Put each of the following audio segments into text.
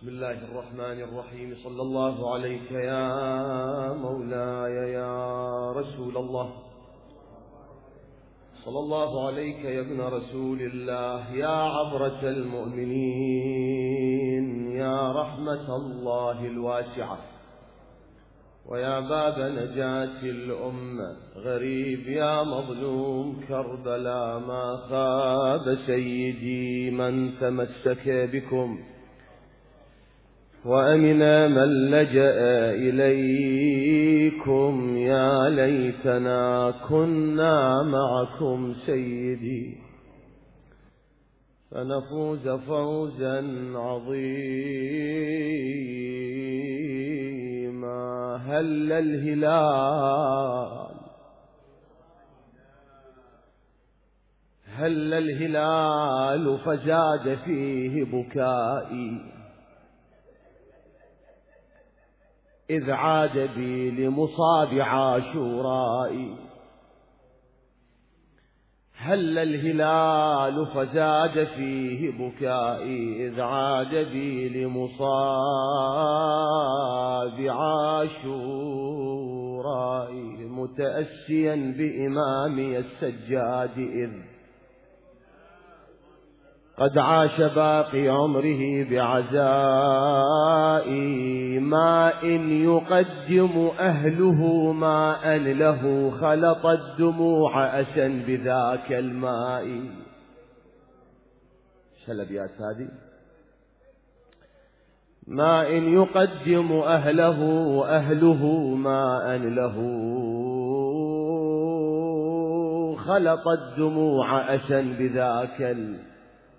بسم الله الرحمن الرحيم. صلى الله عليك يا مولاي يا رسول الله، صلى الله عليك يا ابن رسول الله، يا عبرة المؤمنين، يا رحمة الله الواسعة، ويا باب نجاة الأمة. غريب يا مظلوم كربلاء، ما خاب سيدي من تمسك بكم، وأمن من لجأ إليكم. يا ليتنا كنا معكم سيدي، فنفوز فوزا عظيما. هل الهلال فزاد فيه بكائي، إذ عاد بي لمصاب عاشورائي. هل الهلال فزاد فيه بكائي، إذ عاد بي لمصاب عاشورائي. متأسيا بإمامي السجاد، إذ قد عاش باقي عمره بعزائي. ما إن يقدم أهله ماء له، خلط الدموع أسا بذاك الماء. شلبيات هذه. ما إن يقدم أهله ماء له، خلط الدموع أسا بذاك الماء.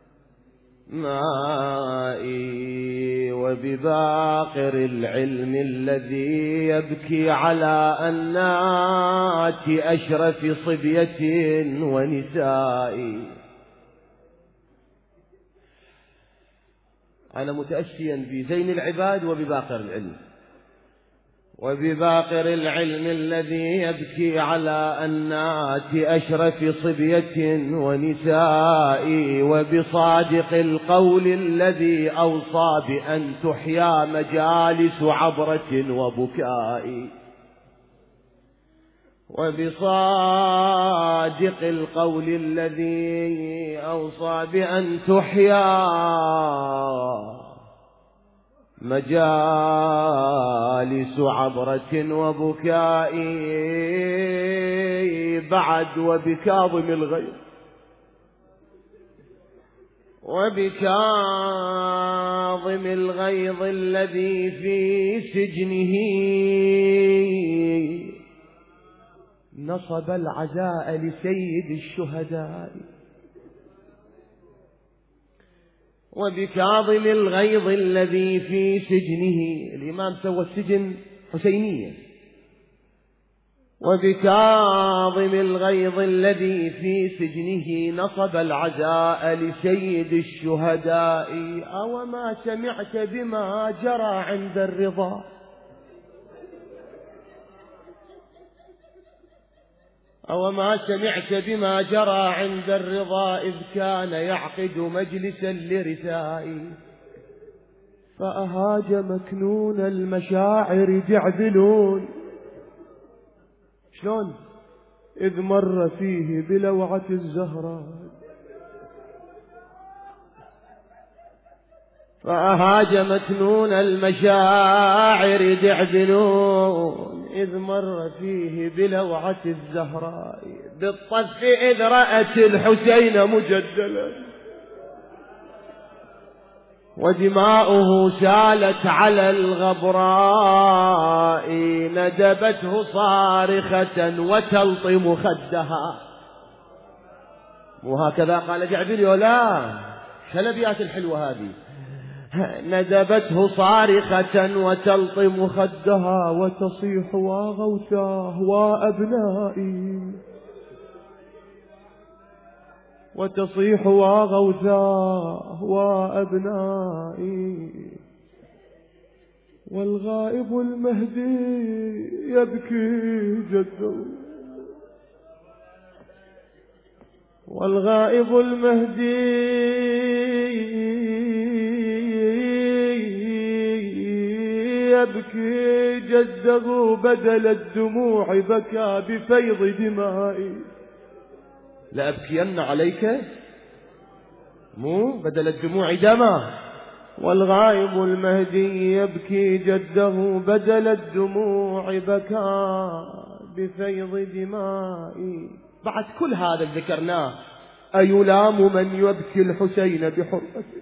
وبباقر العلم الذي يبكي على أنات أشرف صبية ونساء. أنا متأسيا بزين العباد وبباقر العلم، وبباقر العلم الذي يبكي على أنات أشرف صبية ونساء. وبصادق القول الذي أوصى بأن تحيا مجالس عبرة وبكاء. وبصادق القول الذي أوصى بأن تحيا مجالس عبرة وبكاء. بعد وبكاظم الغيظ الذي في سجنه، نصب العزاء لسيد الشهداء. وبكاظم الغيظ الذي في سجنه، الإمام سوى السجن حسينية. وبكاظم الغيظ الذي في سجنه، نصب العزاء لسيد الشهداء. أوما سمعت بما جرى عند الرضا، أوما سمعت بما جرى عند الرضا، إذ كان يعقد مجلسا لرثائي. فأهاج مكنون المشاعر جعدلون، شلون؟ إذ مر فيه بلوعة الزهراء. فأهاج مكنون المشاعر جعدلون، إذ مر فيه بلوعة الزهراء. بالطف إذ رأت الحسين مجدلا، ودماؤه سالت على الغبراء. ندبته صارخة وتلطم خدها. وهكذا قال جعبري، ولا شلبيات الحلوة هذه. ندبته صارخة وتلطم خدها، وتصيح وغوثاه وأبنائي، وتصيح وغوثاه وأبنائي. والغائب المهدي يبكي جده، والغائب المهدي يبكي جده بدل الدموع بكى بفيض دمائي. لأبكين عليك مو بدل الدموع دما، والغائب المهدي يبكي جده بدل الدموع بكى بفيض دمائي. بعد كل هذا ذكرناه، أيلام من يبكي الحسين بحرقته،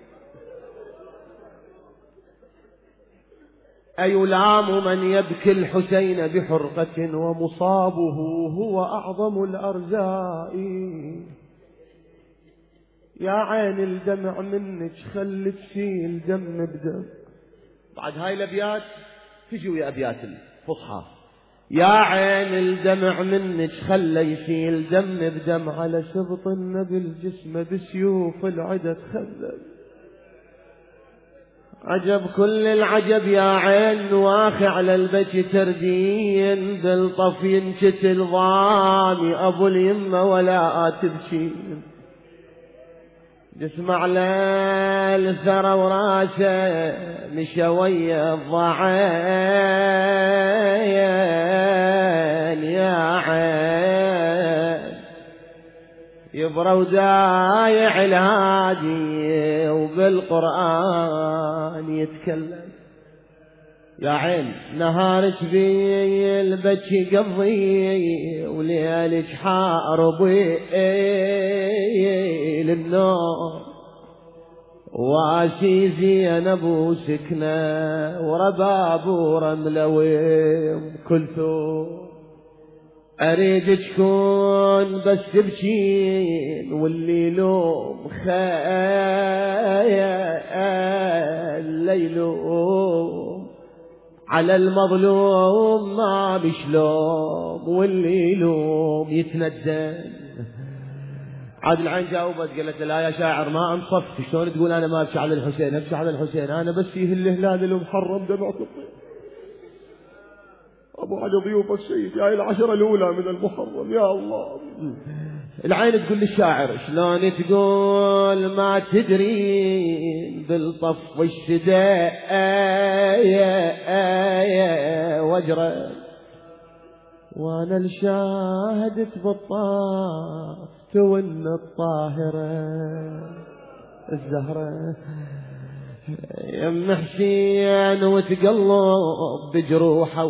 أيلام من يبكي الحسين بحرقة ومصابه هو أعظم الأرزاء. يا عين الدمع منك خلي تشيل دم بدم. بعد هاي الأبيات تجي ويا أبيات الفصحى. يا عين الدمع منك خلي يشيل دم بدم، على شبط النبي الجسم بسيوف العدد خلل. عجب كل العجب يا عين واخي على البكي تردين، بالطف ينشتل ضامي أبو اليمة ولا تبكين. جسم على الثرى وراسه مشوية الضعين. يا عين يبرى ودايع الهادي وبالقرآن يتكلم. يا عين نهارك بي البكي قضي وليلك حاربي للنوم، واسي زينب وسكنة ورباب ورملة وكلثوم. أريد تكون بس تبكين واللي لوم خيال ليلوم، على المظلوم ما بشلوم واللي يلوم يتندم. عاد العين جاوبت قالت لا يا شاعر ما انصفت، شلون تقول انا ما ابكي على الحسين؟ ابكي على الحسين انا بس فيه الهلال المحرم دمعة الطيب. ابو علي ضيوف السيد يا العشرة الاولى من المحرم يا الله. العين تقول للشاعر شلون تقول ما تدرين بالطف والشداء وجرة، وانا الشاهدت بالطاف تون الطاهرة الزهرة. يم حسين وتقلب بجروحه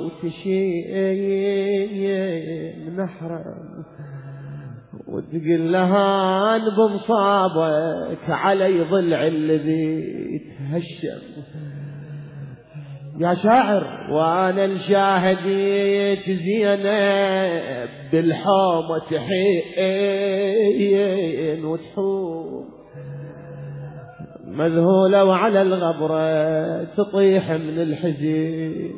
وتشين نحرم، وتقول لها بمصابك علي ضلع الذي تهشم. يا شاعر وانا الشاهديت زينب بالحومة تحين وتحوم مذهولة، وعلى الغبرة تطيح من الحزين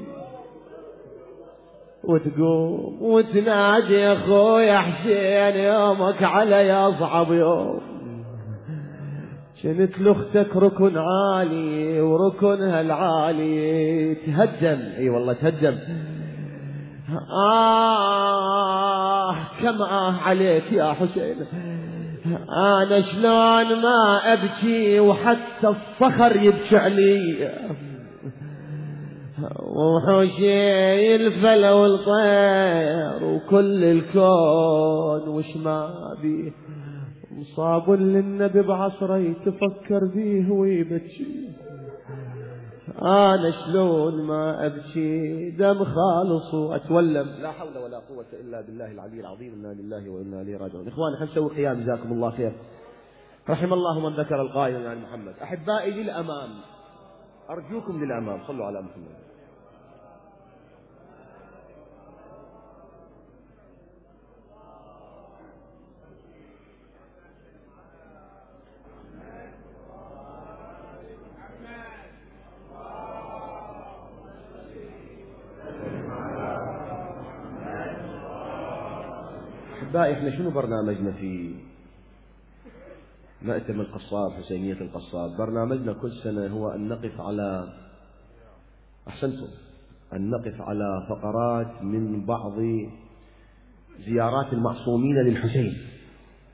وتقوم وتنادي يا اخويا حسين يومك علي اصعب يوم. كنت لاختك ركن عالي وركنها العالي تهدم. اي والله تهدم. كم عليك يا حسين. انا شلون ما ابكي وحتى الصخر يبكي علي، وحوشي الفلا والطير وكل الكون وش ما بيه. مصاب للنبي بعصري تفكر فيه ويبكي، انا شلون ما ابكي دم خالص واتولم. لا حول ولا قوة الا بالله العلي العظيم. انا لله وانا اليه راجعون. اخواني خلينا نسوي قيام جزاكم الله خير. رحم الله من ذكر القائل عن محمد. احبائي للامام، ارجوكم للامام، صلوا على محمد. أحبائي احنا شنو برنامجنا في مأتم القصاب حسينية القصاب؟ برنامجنا كل سنة هو أن نقف على، أحسنتم، أن نقف على فقرات من بعض زيارات المعصومين للحسين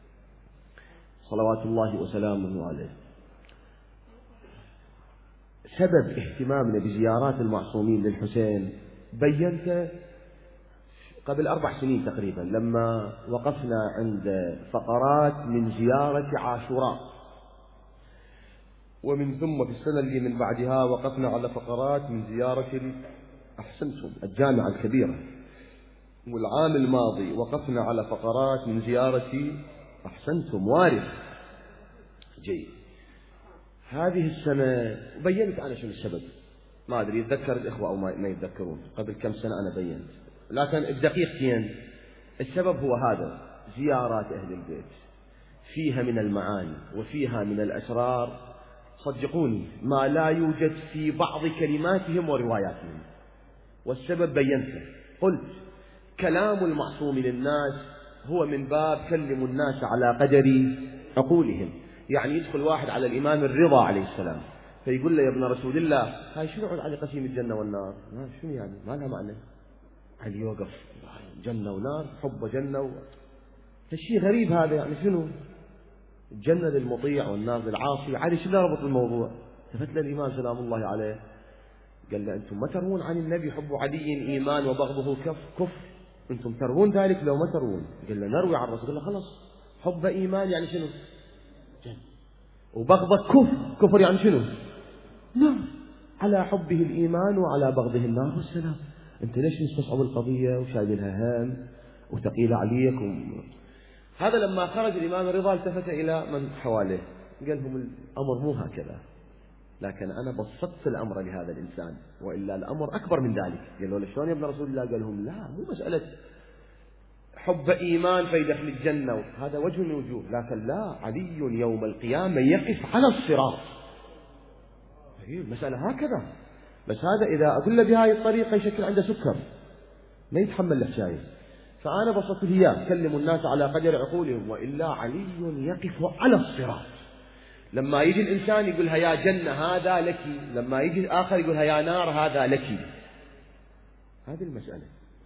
صلوات الله وسلامه عليه. سبب اهتمامنا بزيارات المعصومين للحسين بينته قبل 4 سنين تقريبا، لما وقفنا عند فقرات من زيارة عاشوراء، ومن ثم في السنة اللي من بعدها وقفنا على فقرات من زيارة أحسنتم الجامعة الكبيرة، والعام الماضي وقفنا على فقرات من زيارة أحسنتم وارث. جيد. هذه السنة بينت أنا شنو السبب، ما أدري يتذكر الإخوة أو ما يتذكرون، قبل كم سنة أنا بينت، لكن الدقيقتين السبب هو هذا: زيارات أهل البيت فيها من المعاني وفيها من الأسرار، صدقوني ما لا يوجد في بعض كلماتهم ورواياتهم. والسبب بينته، قلت كلام المعصوم للناس هو من باب كلموا الناس على قدر عقولهم. يعني يدخل واحد على الإمام الرضا عليه السلام فيقول له يا ابن رسول الله هاي شنو على قسيم الجنة والنار؟ شنو يعني؟ ما لها معنى. علي يوقف جنة ونار، حب جنة هالشيء غريب هذا، يعني شنو؟ الجنة للمطيع والنار للعاصي، علي شنو ربط الموضوع؟ التفت له الإمام سلام الله عليه قال له أنتم ما تروون عن النبي حب علي إيمان وبغضه كفر؟ أنتم تروون ذلك لو ما تروون؟ قال له نروي عن الرسول. قال له خلاص، حب إيمان يعني شنو؟ جنة. وبغض كفر يعني شنو؟ نار. على حبه الإيمان وعلى بغضه النار والسلام. أنت ليش مستصعب القضية وشايلها هم وثقيلة عليك هذا لما خرج الإمام الرضا التفت إلى من حواليه قال لهم الأمر مو هكذا، لكن أنا بسطت الأمر لهذا الإنسان، وإلا الأمر أكبر من ذلك. قالوا له شلون يا ابن رسول الله؟ قال لهم لا، مو مسألة حب إيمان فيدخل الجنة، هذا وجه من وجوه، لكن لا، علي يوم القيامة يقف على الصراط. المسألة هكذا، بس هذا إذا أقول له بهذه الطريقة يشكل عنده سكر ما يتحمل الحشاية. فأنا بسطت إياه كلموا الناس على قدر عقولهم، وإلا علي يقف على الصراط. لما يجي الإنسان يقولها يا جنة هذا لك، لما يجي الآخر يقولها يا نار هذا لك. هذه المسألة.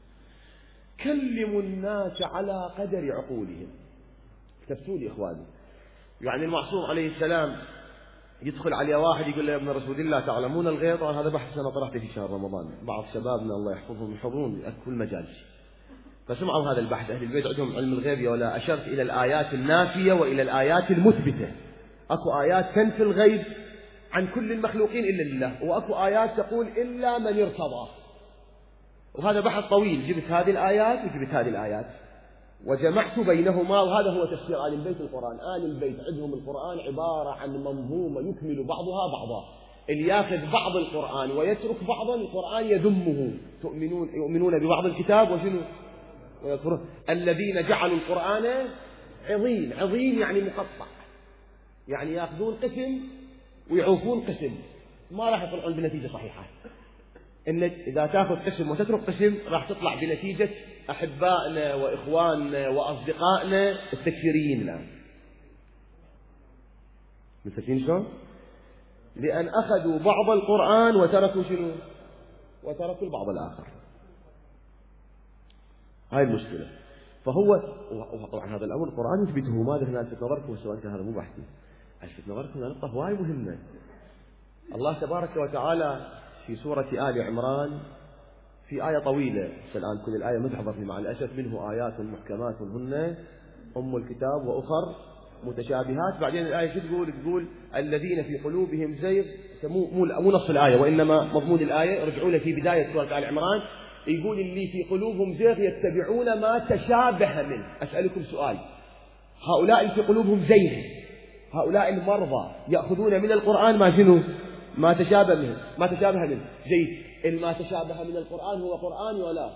كلموا الناس على قدر عقولهم. اكتبتوا لي إخواني، يعني المعصوم عليه السلام يدخل عليه واحد يقول له يا ابن رسول الله تعلمون الغيب؟ طبعا هذا بحث أنا طرحته في شهر رمضان، بعض شبابنا الله يحفظهم يحضرون كل مجالس، فسمعوا هذا البحث. أهل البيت عندهم علم الغيب يا ولا؟ أشرت إلى الآيات النافية وإلى الآيات المثبتة. أكو آيات تنفي الغيب عن كل المخلوقين إلا لله، وأكو آيات تقول إلا من ارتضى. وهذا بحث طويل، جبت هذه الآيات وجبت هذه الآيات وجمعت بينهما، وهذا هو تفسير آل البيت القرآن. آل البيت عندهم القرآن عبارة عن منظومة يكمل بعضها بعضا، اللي ياخذ بعض القرآن ويترك بعضا القرآن يذمه. يؤمنون ببعض الكتاب وشنو؟ ويكفرون. الذين جعلوا القرآن عظيم، عظيم يعني مقطع، يعني ياخذون قسم ويعوفون قسم، ما راح يطلعون بنتيجة صحيحة. إن إذا تأخذ قسم وتترك قسم راح تطلع بنتيجة أحبائنا وإخواننا وأصدقائنا التكفيريين الآن. مستفيدين شلون؟ لأن أخذوا بعض القرآن وتركوا شنو؟ وتركوا البعض الآخر. هاي المشكلة. فهو طبعا هذا الأمر القرآن يثبته، ماذا هنا ألفت نظركم والسؤال هذا مو بحثي، ألفت نظركم نقطة هواي مهمة. الله تبارك وتعالى في سورة آل عمران في آية طويلة، الآن كل الآية ما تحضرني مع الأسف، منه آيات محكمات هن أم الكتاب وأخر متشابهات. بعدين الآية شو تقول؟ تقول الذين في قلوبهم زيغ، مو نص الآية وإنما مضمون الآية، رجعوا له في بداية سورة آل عمران، يقول اللي في قلوبهم زيغ يتبعون ما تشابه منه. أسألكم سؤال، هؤلاء اللي في قلوبهم زيغ، هؤلاء المرضى يأخذون من القرآن ما شنو؟ ما تشابه منه، ما تشابه منه. جيد، ما تشابه من القرآن هو قرآن ولا؟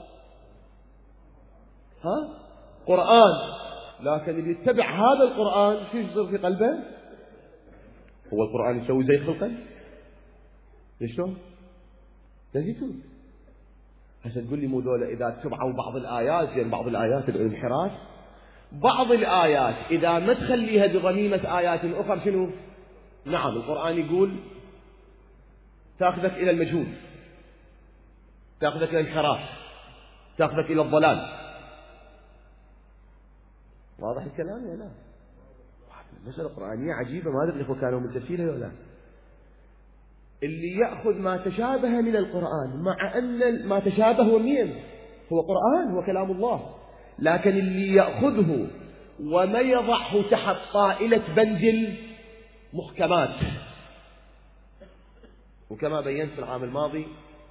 ها؟ قرآن، لكن اللي يتبع هذا القرآن شو يصير في قلبه؟ هو القرآن يسوي زي في القلب؟ ليش شلون؟ تزيتون. هسه تقول لي مو ذولا إذا تبعوا بعض الآيات زين بعض الآيات الانحراف، بعض الآيات إذا ما تخليها بضميمة آيات أخرى شنو؟ نعم القرآن يقول تأخذك إلى المجهول، تأخذك إلى الانحراف، تأخذك إلى الضلال. واضح الكلام يا لا؟ مسألة قرآنية عجيبة، ما أدري الإخوة كانوا متفسيرها ولا لا. اللي يأخذ ما تشابه من القرآن، مع أن ما تشابه هو مين؟ هو قرآن، هو كلام الله، لكن اللي يأخذه وما يضعه تحت طائلة بند المحكمات. وكما بينت في العام الماضي،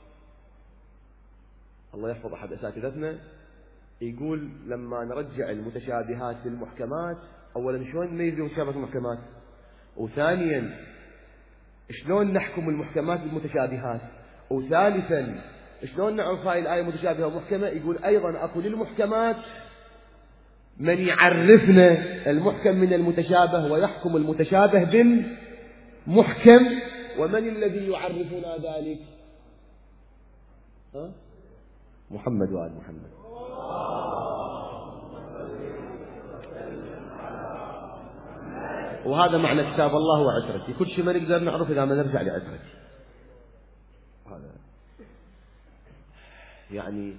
الله يحفظ أحد أساتذتنا يقول لما نرجع المتشابهات للمحكمات، أولا شلون نميز المتشابهات المحكمات، وثانيا شلون نحكم المحكمات بالمتشابهات، وثالثا شلون نعرف هاي الآية متشابهة ومحكمة. يقول أيضا أكو للمحكمات من يعرفنا المحكم من المتشابه ويحكم المتشابه بالمحكم. ومن الذي يعرفنا ذلك؟ محمد وآل محمد. وهذا معنى كتاب الله وعترتي، كل شيء ما نقدر نعرف إذا ما نرجع لعترتي. هذا يعني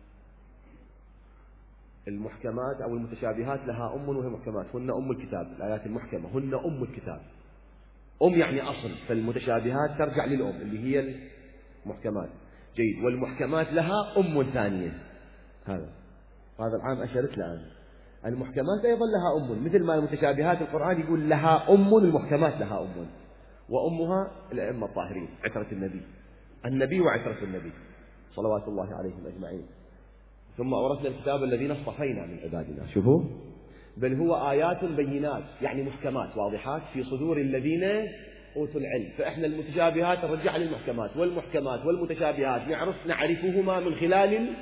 المحكمات أو المتشابهات لها أم وهي محكمات، هن أم الكتاب. الآيات المحكمة هن أم الكتاب. أم يعني أصل، فالمتشابهات ترجع للأم اللي هي المحكمات. جيد. والمحكمات لها أم ثانية. هذا العام أشرت الآن. المحكمات أيضا لها أم، مثل ما المتشابهات القرآن يقول لها أم، المحكمات لها أم، وأمها الأئمة الطاهرين، عترة النبي وعترة النبي صلوات الله عليهم أجمعين. ثم أورثنا الكتاب الذين اصطفينا من عبادنا. شوفوا، بل هو آيات بينات، يعني محكمات واضحات في صدور الذين أوتوا العلم. فإحنا المتشابهات نرجع للمحكمات، والمحكمات والمتشابهات نعرفهما من خلال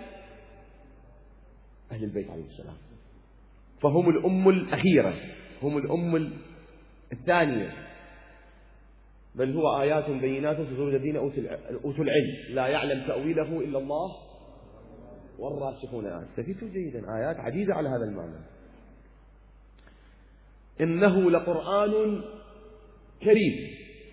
أهل البيت عليه السلام، فهم الأم الأخيرة، هم الأم الثانية. بل هو آيات بينات في صدور الذين أوتوا العلم لا يعلم تأويله إلا الله والراسخون. استفيدوا جيدا، آيات عديدة على هذا المعنى. إنه لقرآن كريم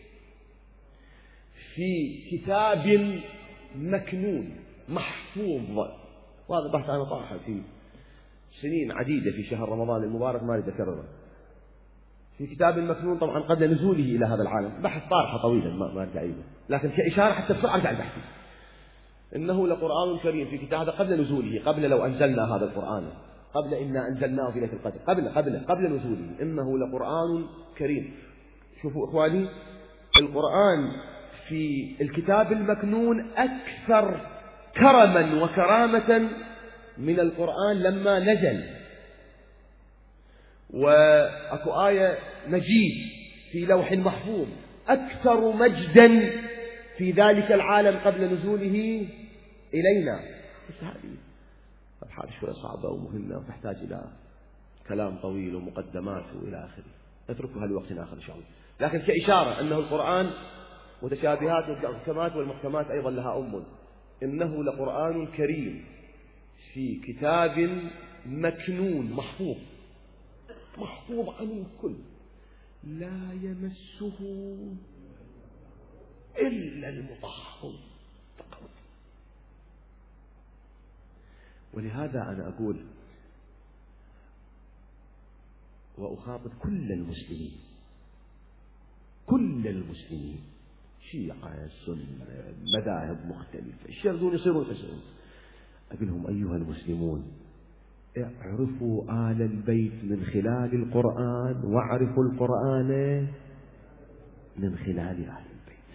في كتاب مكنون محفوظ. وهذا بحث أنا طرحه في سنين عديدة في شهر رمضان المبارك، ما أريد أكرره. في كتاب مكنون طبعا قبل نزوله إلى هذا العالم، بحث طارحه طويلا ما أرجع إليه، لكن كإشارة حتى بسرعة أرجع البحث. إنه لقرآن كريم في كتاب، هذا قبل نزوله، قبل لو أنزلنا هذا القرآن، قبل إنا أنزلناه في ليلة القدر، قبل نزوله. إنه لقرآن كريم. شوفوا إخواني، القرآن في الكتاب المكنون أكثر كرما وكرامة من القرآن لما نزل. وأكو آية مجيد في لوح محفوظ أكثر مجدا في ذلك العالم قبل نزوله إلينا. بس هذه أبحاث شوية صعبة ومهمة وتحتاج إلى كلام طويل ومقدمات وإلى آخره، نتركها لوقت آخر إن شاء الله. لكن كإشارة أنه القرآن متشابهات والمحكمات، والمحكمات أيضا لها أم. إنه لقرآن كريم في كتاب مكنون محفوظ عن الكل لا يمسه إلا المطهرون فقط. ولهذا أنا أقول وأخاطب كل المسلمين، شيعة سنة مذاهب مختلفة، يشردون يصيرون يخسرون، أقول لهم أيها المسلمون اعرفوا آل البيت من خلال القرآن، واعرفوا القرآن من خلال آل البيت.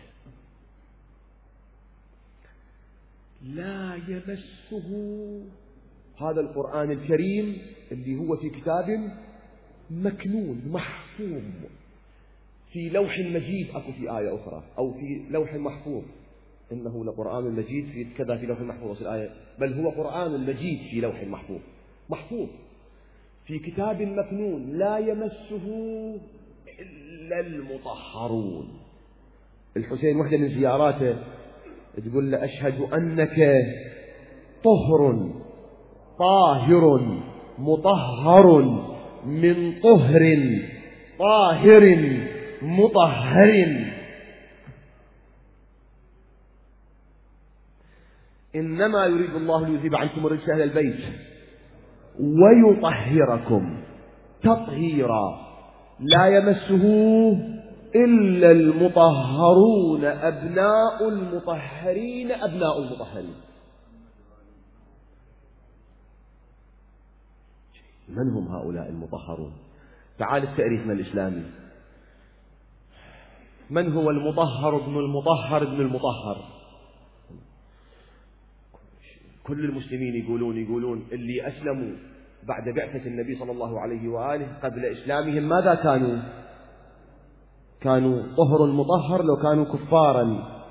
لا يمسه هذا القرآن الكريم اللي هو في كتاب مكنون محفوظ في لوح مجيد. أكو في آية أخرى أو في لوح محفوظ، إنه لقرآن مجيد في كذا في لوح محفوظ الآية، بل هو قرآن مجيد في لوح محفوظ في كتاب مكنون لا يمسه إلا المطهرون. الحسين وحدة من زياراته تقول له أشهد أنك طهر طاهر مطهر من طهر طاهر مطهر. إنما يريد الله ليذهب عنكم الرجس أهل البيت ويطهركم تطهيرا لا يمسه إلا المطهرون أبناء المطهرين أبناء المطهرين. من هم هؤلاء المطهرون؟ تعال التأريخنا الإسلامي. من هو المطهر ابن المطهر ابن المطهر؟ كل المسلمين يقولون اللي أسلموا بعد بعثة النبي صلى الله عليه وآله قبل إسلامهم ماذا كانوا طهر مطهر لو كانوا كفارا.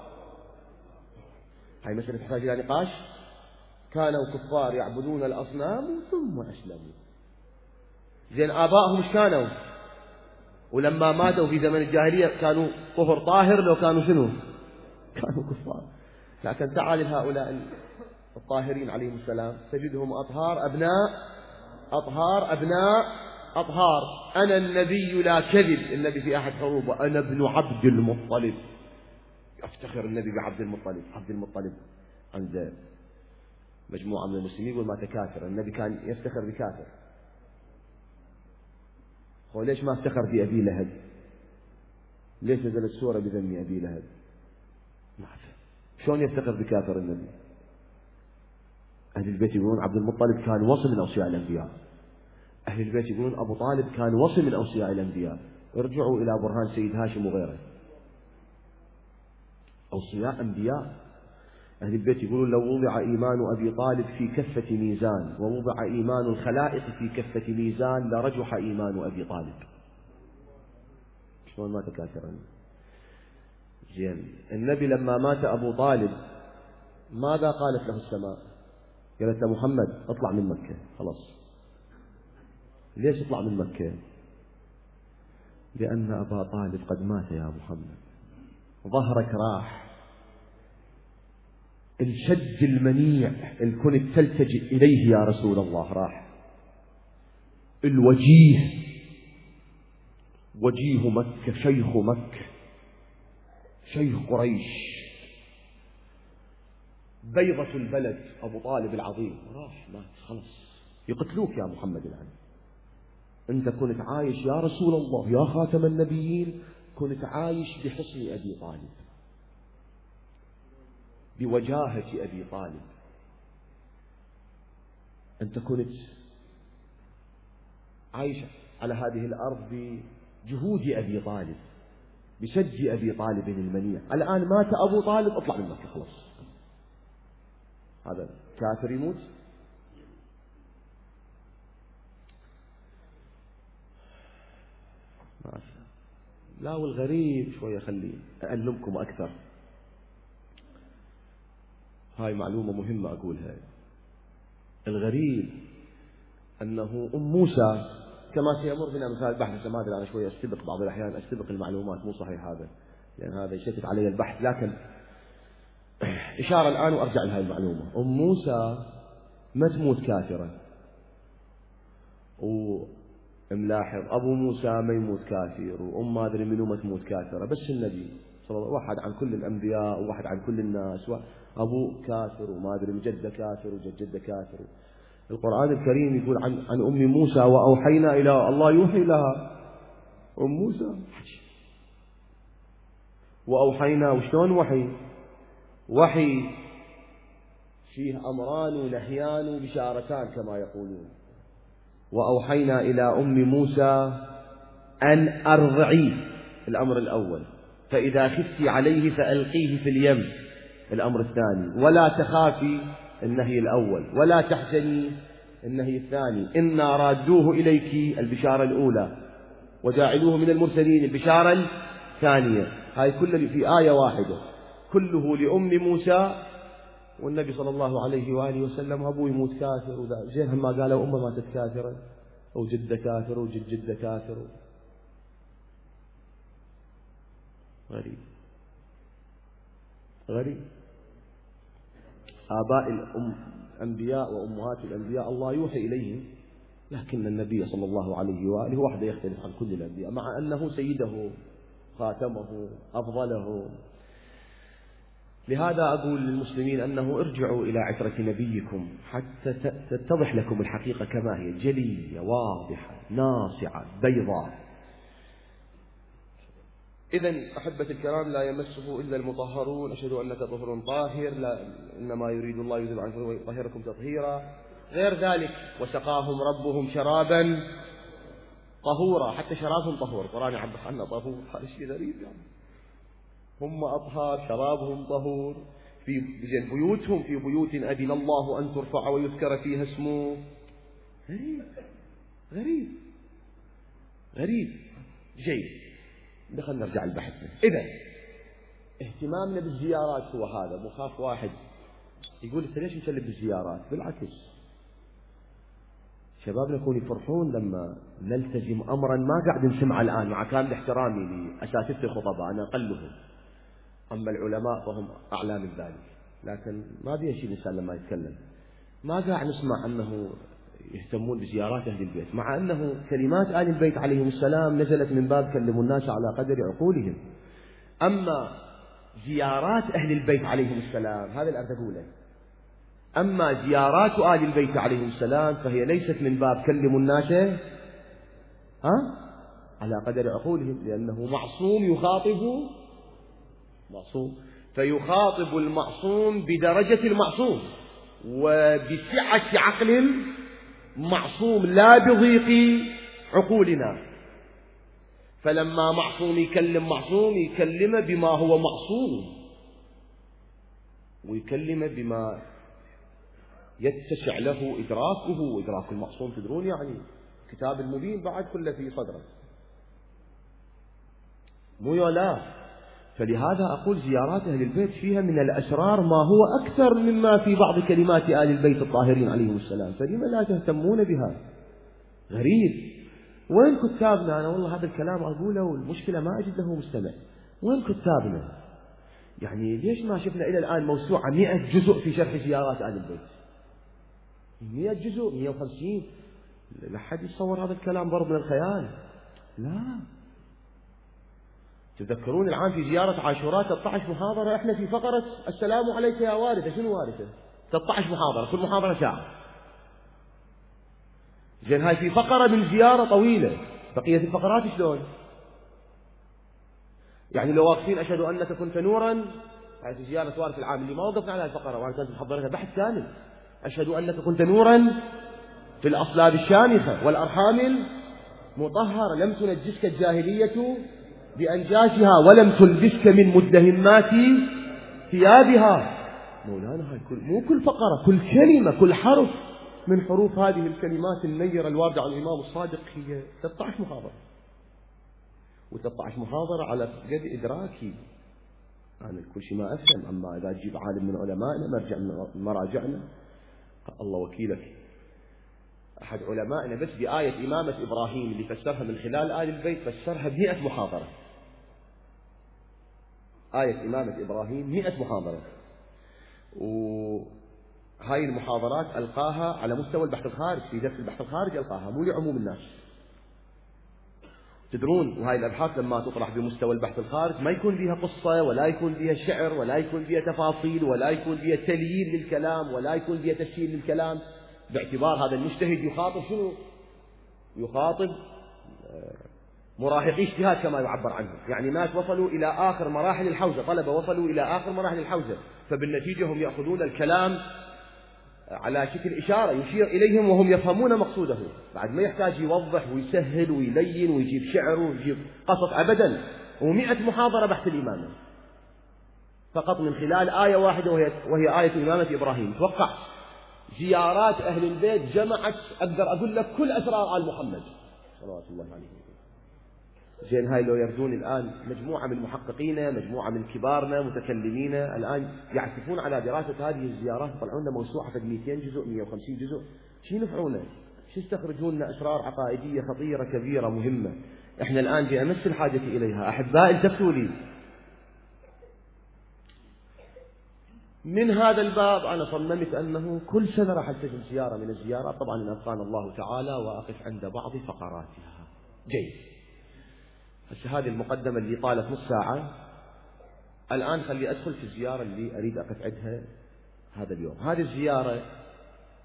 هاي مسألة تحتاج إلى نقاش. كانوا كفار يعبدون الأصنام ثم أسلموا. زين آبائهم مش كانوا؟ ولما ماتوا في زمن الجاهلية كانوا طهر طاهر لو كانوا شنو؟ كانوا كفار. لكن تعال هؤلاء الطاهرين عليهم السلام تجدهم أطهار أطهار. أنا النبي لا كذب. النبي في أحد حروبه أنا ابن عبد المطلب. أفتخر النبي بعبد المطلب. عبد المطلب عند مجموعة من المسلمين يقول ما تكافر. النبي كان يفتخر بكافر. هو ليش ما افتخر بأبي لهب؟ ليش نزلت سورة بذم أبي لهب؟ ما أعرف. شلون يفتخر بكافر النبي؟ أهل البيت يقولون عبد المطلب كان وصي من أوصياء الأنبياء. أهل البيت يقولون أبو طالب كان وصي من أوصياء الأنبياء. ارجعوا إلى برهان سيد هاشم وغيره. أوصياء أنبياء. أهل البيت يقولون لو وضع إيمان أبي طالب في كفة ميزان ووضع إيمان الخلائق في كفة ميزان لرجح إيمان أبي طالب. شلون ما تكاثرا. زين النبي لما مات أبو طالب ماذا قالت له السماء؟ قالت له محمد اطلع من مكة خلاص. ليش اطلع من مكة؟ لأن أبا طالب قد مات يا محمد. ظهرك راح. الشج المنيع اللي كنت تلتجئ إليه يا رسول الله راح. الوجيه وجيه مكة شيخ مكة شيخ قريش بيضة البلد أبو طالب العظيم راح مات خلص. يقتلوك يا محمد الآن. أنت كنت عايش يا رسول الله يا خاتم النبيين كنت عايش بحصن أبي طالب بوجاهة أبي طالب. أنت كنت عايش على هذه الأرض بجهود أبي طالب بشج أبي طالب المنيع. الآن مات أبو طالب اطلع من مكة خلاص. هذا كافر يموت. لا والغريب شوية خليه أألمكم أكثر. هاي معلومة مهمة أقولها. الغريب أنه أم موسى كما سيمر بنا مثال البحث. ما أدري أنا شوية أستبق بعض الأحيان أستبق المعلومات مو صحيح هذا لأن هذا يشتت علي البحث. لكن إشارة الآن وأرجع لهذه المعلومة. أم موسى ما تموت كافرة وملاحظ أبو موسى ما يموت كافر وأم ما أدري منو ما تموت كافرة. بس النبي صلى الله عليه وسلم واحد عن كل الأنبياء وواحد عن كل الناس. أبو كافر وما أدري من جدة كافر وجد كافر. القرآن الكريم يقول عن أم موسى وأوحينا إلى الله يوحي لها أم موسى وأوحينا. وشلون وحي فيه أمران ونهيان وبشارتان كما يقولون. وأوحينا إلى أم موسى أن أرضعيه الأمر الأول فإذا خفتي عليه فألقيه في اليم الأمر الثاني. ولا تخافي النهي الأول. ولا تحزني النهي الثاني. إنا رادوه إليك البشارة الأولى وجاعلوه من المرسلين البشارة الثانية. هاي كله في آية واحدة كله لأم موسى. والنبي صلى الله عليه وآله وسلم أبوه يموت كافر وذا زين هم ما قالوا أمه ماتت كافرة وجد كافر وجد جد كافر. غريب. آباء الأنبياء وأمهات الأنبياء الله يوحي إليهم لكن النبي صلى الله عليه وآله وحده يختلف عن كل الأنبياء مع أنه سيده خاتمه أفضله. لهذا أقول للمسلمين أنه ارجعوا إلى عترة نبيكم حتى تتضح لكم الحقيقة كما هي جلية واضحة ناصعة بيضاء. إذن أحبة الكرام لا يمسه إلا المطهرون، أشهد أنك طهر طاهر، لا إنما يريد الله يذهب عنكم ويطهركم تطهيرا. غير ذلك وسقاهم ربهم شرابا طهورا، حتى شرابهم طهور. القرآن يعبر عنه طهور، هذا شيء غريب يعني. هم أطهار، شرابهم طهور، في بيوتهم في بيوت أذن الله أن ترفع ويذكر فيها اسمه. غريب غريب غريب. جيد، دخلنا نرجع لبحثنا. إذا اهتمامنا بالزيارات هو هذا. مخاف واحد يقول أنت ليش نسلب بالزيارات؟ بالعكس، شبابنا يكونوا يفرحون لما نلتزم أمرا ما قاعد نسمع الآن، مع كامل احترامي لأساتذة الخطباء أنا أقلهم، أما العلماء فهم أعلى من ذلك، لكن ما بيشي الإنسان لما يتكلم. ما قاعد نسمع أنه يهتمون بزيارات أهل البيت، مع أنه كلمات آل البيت عليهم السلام نزلت من باب كلموا الناس على قدر عقولهم. أما زيارات أهل البيت عليهم السلام هذا الأرض أقوله، أما زيارات آل البيت عليهم السلام فهي ليست من باب كلموا الناس على قدر عقولهم، لأنه معصوم يخاطب معصوم، فيخاطب المعصوم بدرجة المعصوم وبسعة عقل معصوم لا بضيق عقولنا. فلما معصوم يكلم معصوم يكلمه بما هو معصوم، ويكلمه بما يتسع له إدراكه وإدراك المعصوم. تدرون يعني كتاب المبين بعد كله في صدره، مو لا. فلهذا أقول زيارات أهل البيت فيها من الأسرار ما هو أكثر مما في بعض كلمات آل البيت الطاهرين عليهم السلام، فلما لا تهتمون بها؟ غريب. وين كتابنا؟ أنا والله هذا الكلام أقوله والمشكلة ما أجد له مستمع. وين كتابنا؟ يعني ليش ما شفنا إلى الآن موسوعة 100 جزء في شرح زيارات آل البيت؟ 100 جزء، 150. لا حد يتصور هذا الكلام ضرب من الخيال. لا، تذكرون الآن في زيارة عاشوراء 13 محاضرة، احنا في فقرة السلام عليك يا والدة. شنو والدة؟ 13 محاضرة، كل محاضرة ساعة. زين، هاي في فقرة من زيارة طويلة، بقية الفقرات شلون؟ يعني لو واقفين أشهد أنك كنت نورا، هاي في زيارة وارث العام اللي ما وقفنا على الفقرة وأنا كنت محضرها بحث كامل. أشهد أنك كنت نورا في الأصلاب الشامخة والأرحام المطهرة، لم تنجسك الجاهلية بأنجاسها ولم تلبسك من مدهمات ثيابها. مولانا هاي مو كل فقرة، كل كلمة، كل حرف من حروف هذه الكلمات النيرة الواردة عن الإمام الصادق هي 13 محاضرة، و13 محاضرة على قد إدراكي أنا كل شيء ما أفهم. أما إذا تجيب عالم من علمائنا مرجع من مراجعنا، الله وكيلك، أحد علمائنا بس بآية إمامة إبراهيم اللي فسرها من خلال آل البيت فسرها ب100 محاضرة. آية إمامة إبراهيم 100 محاضرة، وهاي المحاضرات ألقاها على مستوى البحث الخارج، في درس البحث الخارج ألقاها، مو لعموم الناس. تدرون وهاي الأبحاث لما تطرح بمستوى البحث الخارج ما يكون فيها قصة، ولا يكون فيها شعر، ولا يكون فيها تفاصيل، ولا يكون فيها تليين للكلام، ولا يكون فيها تسهيل للكلام، باعتبار هذا المجتهد يخاطب شنو؟ يخاطب مراهقي اجتهاد كما يعبر عنه، يعني ناس وصلوا إلى آخر مراحل الحوزة، طلبة وصلوا إلى آخر مراحل الحوزة، فبالنتيجة هم يأخذون الكلام على شكل إشارة يشير إليهم وهم يفهمون مقصوده، بعد ما يحتاج يوضح ويسهل ويلين ويجيب شعر ويجيب قصص أبدا. و100 محاضرة بحث الإمامة فقط من خلال آية واحدة وهي آية إمامة إبراهيم. توقع زيارات أهل البيت جمعت أقدر أقول لك كل أسرار آل محمد صلوات الله عليه وسلم. زين، هاي لو يردون الآن مجموعة من محققين، مجموعة من كبارنا متكلمين الآن يعكفون على دراسة هذه الزيارات، يطلعون لنا موسوعة قد 200 جزء 150 جزء، شو ينفعونا؟ شو يستخرجون لنا أسرار عقائدية خطيرة كبيرة مهمة إحنا الآن في أمس الحاجة إليها. أحبائي التفتوا لي. من هذا الباب أنا صممت أنه كل سنة راح ألتزم زيارة من الزيارات، طبعا إن أبقانا الله تعالى، وأقف عند بعض فقراتها. جيد، هسه هذه المقدمة اللي طالت نص ساعة، الآن خلي أدخل في الزيارة اللي أريد أقف عندها هذا اليوم. هذه الزيارة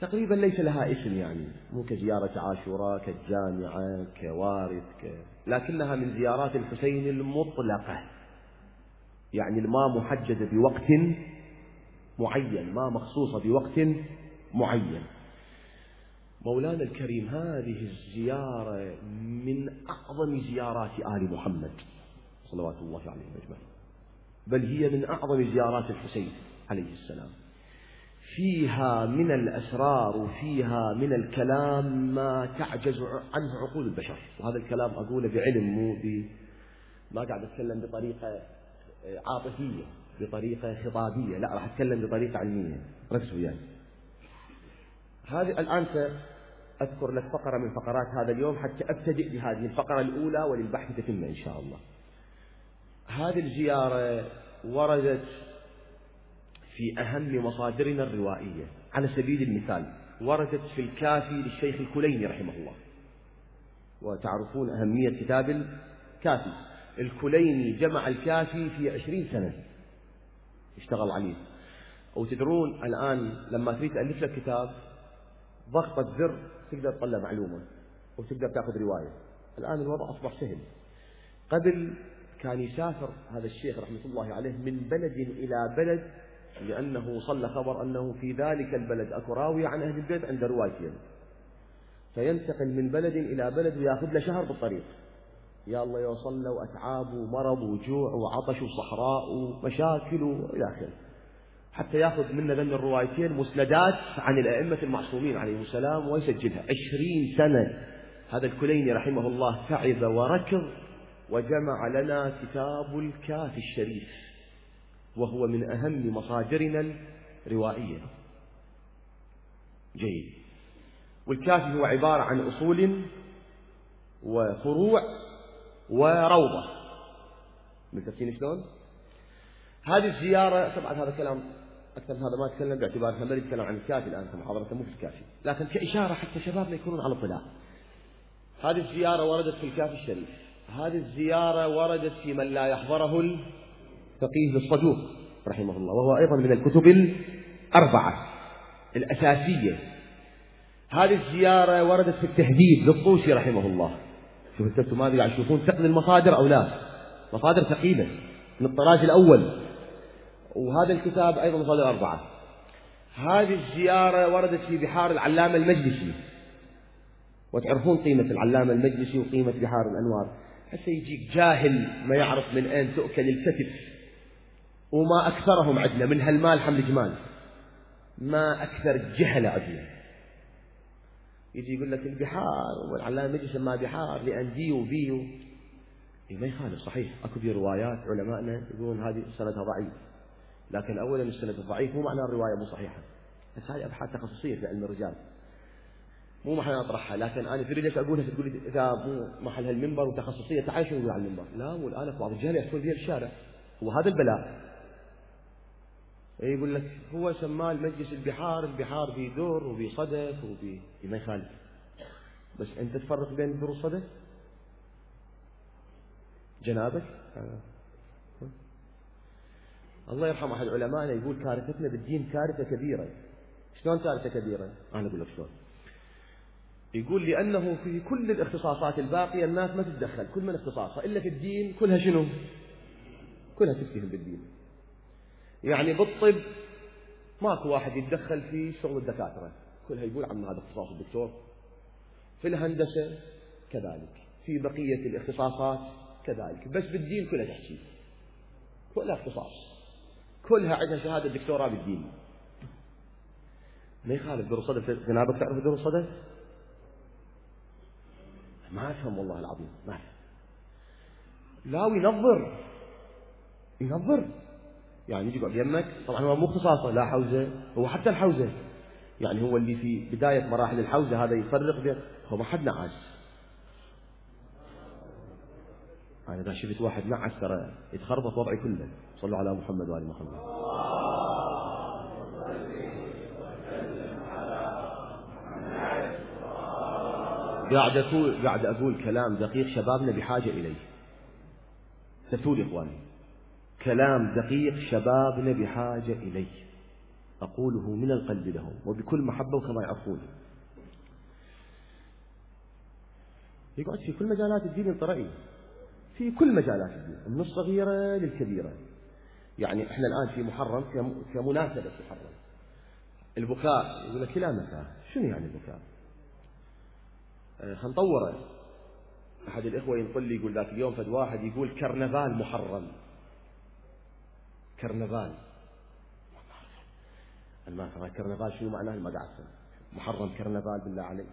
تقريبا ليس لها اسم، يعني مو كزيارة عاشوراء كالجامعة كوارث لكنها من زيارات الحسين المطلقة، يعني ما محددة بوقت معين، ما مخصوصة بوقت معين. مولانا الكريم هذه الزيارة من أعظم زيارات آل محمد صلوات الله عليه أجمعين، بل هي من أعظم زيارات الحسين عليه السلام، فيها من الأسرار وفيها من الكلام ما تعجز عنه عقول البشر. وهذا الكلام أقوله بعلم، ما قاعد أتكلم بطريقة عاطفية بطريقة خطابية، لا، راح أتكلم بطريقة علمية. ركزوا وياي. هذه الآن سأذكر لك فقرة من فقرات هذا اليوم حتى أبتدئ بهذه الفقرة الأولى وللبحث تتم إن شاء الله. هذه الزيارة وردت في أهم مصادرنا الروائية. على سبيل المثال وردت في الكافي للشيخ الكليني رحمه الله، وتعرفون أهمية كتاب الكافي. الكليني جمع الكافي في 20 سنة اشتغل عليه. وتدرون الآن لما تريد تألف لك كتاب ضغطة زر تقدر تطلع معلومة وتقدر تأخذ رواية. الآن الوضع أصبح سهل. قبل كان يسافر هذا الشيخ رحمة الله عليه من بلد إلى بلد، لأنه وصل خبر أنه في ذلك البلد أكو راوي عن أهل البيت عند روايتين، فينتقل من بلد إلى بلد ويأخذ له شهر بالطريق. يا الله يوصل له وأتعاب ومرض وجوع وعطش وصحراء ومشاكل وإلى آخره، حتى يأخذ من ذن الروايتين مسندات عن الأئمة المعصومين عليهم السلام ويسجلها. 20 سنة هذا الكليني رحمه الله تعب وركض وجمع لنا كتاب الكافي الشريف، وهو من أهم مصادرنا الروائية. جيد. والكافي هو عبارة عن أصول وفروع وروضة. متفقين شلون؟ هذه الزيارة طبعا هذا كلام أكثر من هذا ما أتكلم باعتبار احنا ما نتكلم عن الكافي الآن كمحاضرة مو في الكافي، لكن كإشارة حتى شبابنا يكونون على اطلاع. هذه الزيارة وردت في الكافي الشريف. هذه الزيارة وردت في من لا يحضره الفقيه للصدوق رحمه الله، وهو أيضا من الكتب الأربعة الأساسية. هذه الزيارة وردت في التهذيب للطوسي رحمه الله. شوف انتم ما قاعد تشوفون تقن المصادر أو لا؟ مصادر ثقيلة من الطراز الأول، وهذا الكتاب أيضا مصادر أربعة. هذه الزيارة وردت في بحار العلامة المجلسي، وتعرفون قيمة العلامة المجلسي وقيمة بحار الأنوار. حتى يجيك جاهل ما يعرف من أين تؤكل الكتف، وما أكثرهم عندنا من هالمال حمل جمال، ما أكثر جهل عندنا. يجي يقول لك البحار والعلامة المجلسي ما بحار لأن دي وبيو، ما يخالف صحيح. أكو في روايات علماءنا يقولون هذه سندها ضعيف، لكن أولا السند الضعيف مو معنى الرواية مو صحيحة. بس هذه أبحاث تخصصية في علم الرجال مو محل أطرحها، لكن أنا في رجلك أقولها تقول لي إذا مو محل هالمنبر وتخصصية تعال شو نقول على المنبر. لا، مو الآن بعض الجهل يحصل فيها الشارع، هو هذا البلاء. يقول لك هو سماه المجلس البحار، البحار في دور وفي صدف وفي ما يخالف، بس أنت تفرق بين الدور والصدف جنابك. الله يرحم أحد علمائنا يقول كارثتنا بالدين كارثة كبيرة. شلون كارثة كبيرة؟ أنا أقول لك شلون. يقول لأنه في كل الاختصاصات الباقية الناس ما تتدخل، كل من اختصاصها، إلا في الدين كلها شنو؟ كلها تفتهم بالدين. يعني بالطب ماكو واحد يتدخل في شغل الدكاترة، كلها يقول عن هذا اختصاص الدكتور. في الهندسة كذلك، في بقية الاختصاصات كذلك، بس بالدين كلها تحكي، كلها اختصاص، كلها عندها شهادة دكتوراه بالدين. ما يخالف دور الصدف. جنابك تعرف دور الصدف؟ ما أفهم والله العظيم، ما أفهم. لا، وينظر يعني يجي يقعد يمك. طبعا هو مو اختصاصه لا حوزة، هو حتى الحوزة يعني هو اللي في بداية مراحل الحوزة هذا يفرق بين، هو ما حد نعس. أنا إذا شفت واحد نعس ترى يتخربط وضعي كله. صلوا على محمد وآل محمد. قاعد أقول كلام دقيق شبابنا بحاجة إليه. تفتوا لي إخواني، كلام دقيق شبابنا بحاجة إليه. أقوله من القلب لهم وبكل محبة وكما يعرفون. يقعد في كل مجالات الدين الطرئي، في كل مجالات الدين من الصغيرة للكبيرة. يعني احنا الآن في محرم، كمناسبة محرم، البكاء يقول لك لا متى، شنو يعني البكاء؟ هنطوره. أحد الإخوة ينقل لي يقول ذاك اليوم فد واحد يقول كرنفال محرم. كرنفال أنا ما فهمت كرنفال شنو معناه، ما قاعد محرم كرنفال بالله عليك.